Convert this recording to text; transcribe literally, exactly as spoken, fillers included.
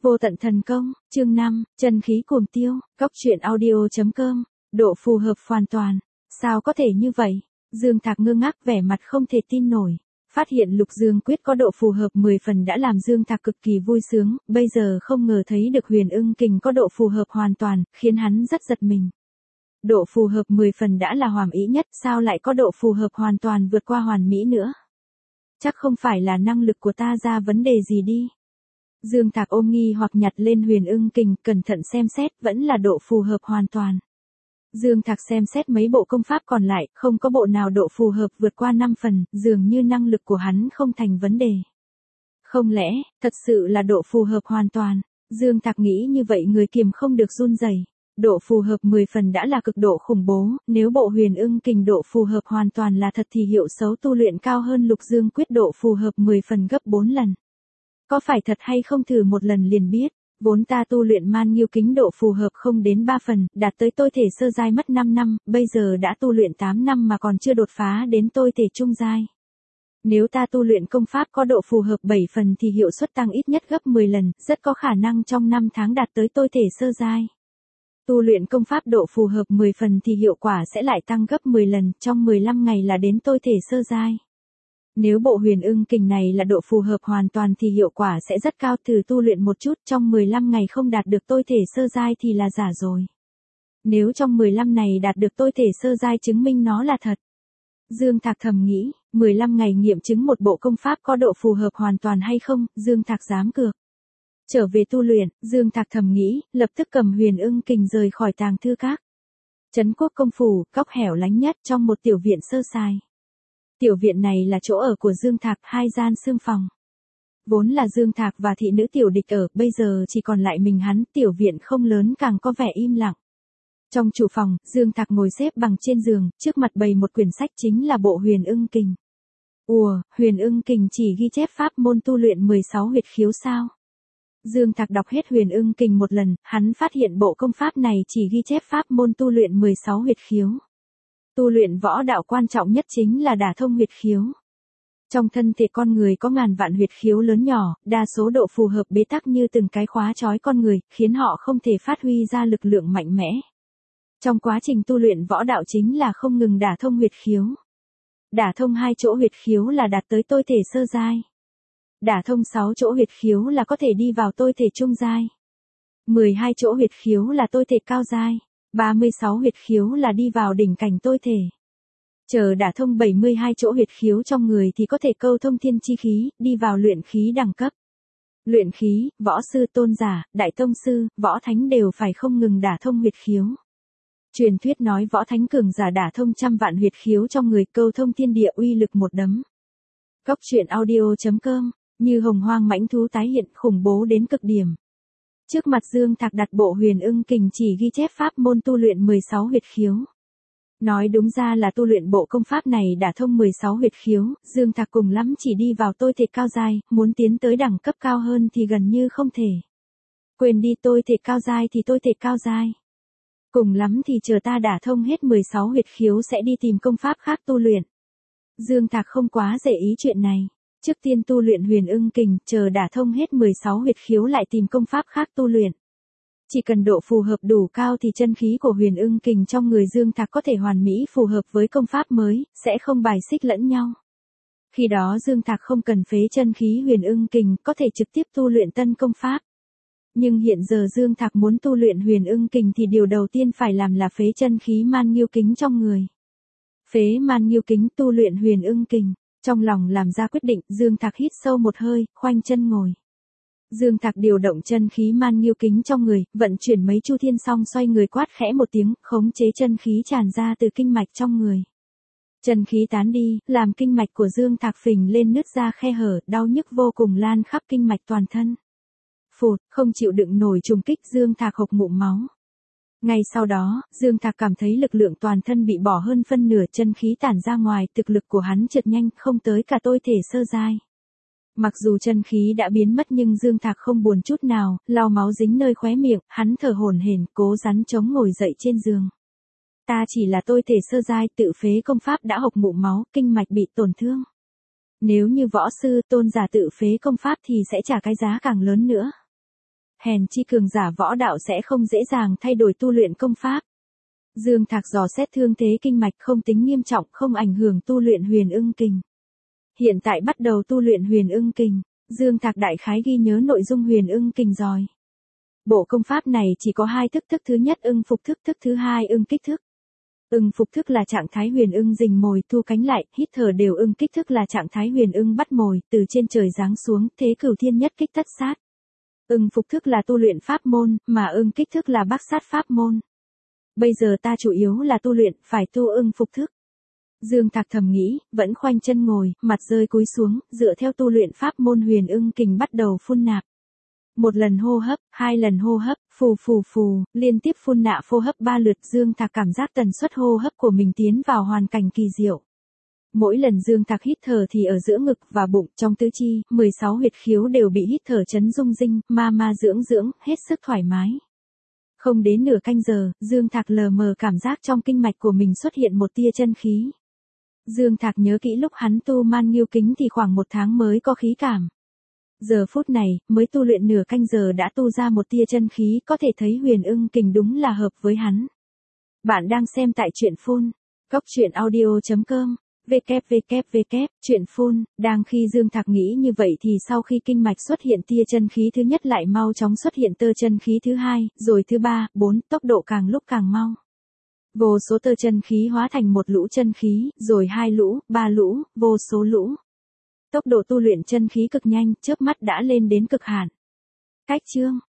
Vô tận thần công, chương năm, chân khí cuồng tiêu, cóc truyện audio.com, độ phù hợp hoàn toàn. Sao có thể như vậy? Dương Thạc ngơ ngác vẻ mặt không thể tin nổi. Phát hiện lục dương quyết có độ phù hợp mười phần đã làm Dương Thạc cực kỳ vui sướng, bây giờ không ngờ thấy được huyền ưng kình có độ phù hợp hoàn toàn, khiến hắn rất giật mình. Độ phù hợp mười phần đã là hoàn mỹ nhất, sao lại có độ phù hợp hoàn toàn vượt qua hoàn mỹ nữa? Chắc không phải là năng lực của ta ra vấn đề gì đi. Dương Thạc ôm nghi hoặc nhặt lên huyền ưng kình, cẩn thận xem xét, vẫn là độ phù hợp hoàn toàn. Dương Thạc xem xét mấy bộ công pháp còn lại, không có bộ nào độ phù hợp vượt qua năm phần, dường như năng lực của hắn không thành vấn đề. Không lẽ, thật sự là độ phù hợp hoàn toàn? Dương Thạc nghĩ như vậy người kiềm không được run rẩy. Độ phù hợp mười phần đã là cực độ khủng bố, nếu bộ huyền ưng kình độ phù hợp hoàn toàn là thật thì hiệu xấu tu luyện cao hơn lục dương quyết độ phù hợp mười phần gấp bốn lần. Có phải thật hay không thử một lần liền biết, vốn ta tu luyện man nghiêu kính độ phù hợp không đến ba phần, đạt tới tôi thể sơ giai mất năm năm, bây giờ đã tu luyện tám năm mà còn chưa đột phá đến tôi thể trung giai. Nếu ta tu luyện công pháp có độ phù hợp bảy phần thì hiệu suất tăng ít nhất gấp mười lần, rất có khả năng trong năm tháng đạt tới tôi thể sơ giai. Tu luyện công pháp độ phù hợp mười phần thì hiệu quả sẽ lại tăng gấp mười lần, trong mười lăm ngày là đến tôi thể sơ giai. Nếu bộ huyền ưng kình này là độ phù hợp hoàn toàn thì hiệu quả sẽ rất cao, thử tu luyện một chút, trong mười lăm ngày không đạt được tôi thể sơ giai thì là giả rồi. Nếu trong mười lăm này đạt được tôi thể sơ giai chứng minh nó là thật. Dương Thạc thầm nghĩ, mười lăm ngày nghiệm chứng một bộ công pháp có độ phù hợp hoàn toàn hay không, Dương Thạc dám cược. Trở về tu luyện, Dương Thạc thầm nghĩ, lập tức cầm huyền ưng kình rời khỏi tàng thư các. Trấn Quốc công phủ, góc hẻo lánh nhất trong một tiểu viện sơ sài. Tiểu viện này là chỗ ở của Dương Thạc, hai gian xương phòng. Vốn là Dương Thạc và thị nữ tiểu địch ở, bây giờ chỉ còn lại mình hắn, tiểu viện không lớn càng có vẻ im lặng. Trong chủ phòng, Dương Thạc ngồi xếp bằng trên giường, trước mặt bày một quyển sách chính là bộ huyền ưng kình. Ùa, huyền ưng kình chỉ ghi chép pháp môn tu luyện mười sáu huyệt khiếu sao? Dương Thạc đọc hết huyền ưng kình một lần, hắn phát hiện bộ công pháp này chỉ ghi chép pháp môn tu luyện mười sáu huyệt khiếu. Tu luyện võ đạo quan trọng nhất chính là đả thông huyệt khiếu. Trong thân thể con người có ngàn vạn huyệt khiếu lớn nhỏ, đa số độ phù hợp bế tắc như từng cái khóa trói con người, khiến họ không thể phát huy ra lực lượng mạnh mẽ. Trong quá trình tu luyện võ đạo chính là không ngừng đả thông huyệt khiếu. Đả thông hai chỗ huyệt khiếu là đạt tới tôi thể sơ giai. Đả thông sáu chỗ huyệt khiếu là có thể đi vào tôi thể trung giai. mười hai chỗ huyệt khiếu là tôi thể cao giai. ba mươi sáu huyệt khiếu là đi vào đỉnh cảnh tôi thể. Chờ đả thông bảy mươi hai chỗ huyệt khiếu trong người thì có thể câu thông thiên chi khí, đi vào luyện khí đẳng cấp. Luyện khí, võ sư tôn giả, đại tông sư, võ thánh đều phải không ngừng đả thông huyệt khiếu. Truyền thuyết nói võ thánh cường giả đả thông trăm vạn huyệt khiếu trong người, câu thông thiên địa uy lực một đấm. Cóc truyện audio.com, như hồng hoang mãnh thú tái hiện, khủng bố đến cực điểm. Trước mặt Dương Thạc đặt bộ huyền ưng kình chỉ ghi chép pháp môn tu luyện mười sáu huyệt khiếu. Nói đúng ra là tu luyện bộ công pháp này đã thông mười sáu huyệt khiếu, Dương Thạc cùng lắm chỉ đi vào tôi thể cao giai, muốn tiến tới đẳng cấp cao hơn thì gần như không thể. Quên đi tôi thể cao giai thì tôi thể cao giai. Cùng lắm thì chờ ta đả thông hết mười sáu huyệt khiếu sẽ đi tìm công pháp khác tu luyện. Dương Thạc không quá để ý chuyện này. Trước tiên tu luyện huyền ưng kình, chờ đả thông hết mười sáu huyệt khiếu lại tìm công pháp khác tu luyện. Chỉ cần độ phù hợp đủ cao thì chân khí của huyền ưng kình trong người Dương Thạc có thể hoàn mỹ phù hợp với công pháp mới, sẽ không bài xích lẫn nhau. Khi đó Dương Thạc không cần phế chân khí huyền ưng kình, có thể trực tiếp tu luyện tân công pháp. Nhưng hiện giờ Dương Thạc muốn tu luyện huyền ưng kình thì điều đầu tiên phải làm là phế chân khí man nghiêu kính trong người. Phế man nghiêu kính tu luyện huyền ưng kình. Trong lòng làm ra quyết định, Dương Thạc hít sâu một hơi, khoanh chân ngồi. Dương Thạc điều động chân khí man nghiêu kính trong người, vận chuyển mấy chu thiên xong xoay người quát khẽ một tiếng, khống chế chân khí tràn ra từ kinh mạch trong người. Chân khí tán đi, làm kinh mạch của Dương Thạc phình lên nứt ra khe hở, đau nhức vô cùng lan khắp kinh mạch toàn thân. Phụt, không chịu đựng nổi trùng kích, Dương Thạc hộc ngụm máu. Ngay sau đó, Dương Thạc cảm thấy lực lượng toàn thân bị bỏ hơn phân nửa, chân khí tản ra ngoài, thực lực của hắn trượt nhanh, không tới cả tôi thể sơ giai. Mặc dù chân khí đã biến mất nhưng Dương Thạc không buồn chút nào, lau máu dính nơi khóe miệng, hắn thở hổn hển, cố rắn chống ngồi dậy trên giường. Ta chỉ là tôi thể sơ giai, tự phế công pháp đã hộc ngụm máu, kinh mạch bị tổn thương. Nếu như võ sư tôn giả tự phế công pháp thì sẽ trả cái giá càng lớn nữa. Hèn chi cường giả võ đạo sẽ không dễ dàng thay đổi tu luyện công pháp. Dương Thạc dò xét thương thế kinh mạch không tính nghiêm trọng, không ảnh hưởng tu luyện huyền ưng kình. Hiện tại bắt đầu tu luyện huyền ưng kình, Dương Thạc đại khái ghi nhớ nội dung huyền ưng kình rồi. Bộ công pháp này chỉ có hai thức, thức thứ nhất ưng phục thức, thức thứ hai ưng kích thức. Ưng phục thức là trạng thái huyền ưng rình mồi thu cánh lại, hít thở đều. Ưng kích thức là trạng thái huyền ưng bắt mồi, từ trên trời giáng xuống, thế cửu thiên nhất kích tất sát. Ưng phục thức là tu luyện pháp môn, mà ưng kích thức là bác sát pháp môn. Bây giờ ta chủ yếu là tu luyện, phải tu ưng phục thức. Dương Thạc thầm nghĩ, vẫn khoanh chân ngồi, mặt rơi cúi xuống, dựa theo tu luyện pháp môn huyền ưng kình bắt đầu phun nạp. Một lần hô hấp, hai lần hô hấp, phù phù phù, liên tiếp phun nạp hô hấp ba lượt. Dương Thạc cảm giác tần suất hô hấp của mình tiến vào hoàn cảnh kỳ diệu. Mỗi lần Dương Thạc hít thở thì ở giữa ngực và bụng, trong tứ chi, mười sáu huyệt khiếu đều bị hít thở chấn rung rinh, ma ma dưỡng dưỡng, hết sức thoải mái. Không đến nửa canh giờ, Dương Thạc lờ mờ cảm giác trong kinh mạch của mình xuất hiện một tia chân khí. Dương Thạc nhớ kỹ lúc hắn tu Man Nghiêu Kính thì khoảng một tháng mới có khí cảm. Giờ phút này, mới tu luyện nửa canh giờ đã tu ra một tia chân khí, có thể thấy huyền ưng kình đúng là hợp với hắn. Bạn đang xem tại truyện phun, góc truyện audio chấm com, www, truyện phun, đang khi Dương Thạc nghĩ như vậy thì sau khi kinh mạch xuất hiện tia chân khí thứ nhất lại mau chóng xuất hiện tơ chân khí thứ hai, rồi thứ ba, bốn, tốc độ càng lúc càng mau. Vô số tơ chân khí hóa thành một lũ chân khí, rồi hai lũ, ba lũ, vô số lũ. Tốc độ tu luyện chân khí cực nhanh, chớp mắt đã lên đến cực hạn. Cách chương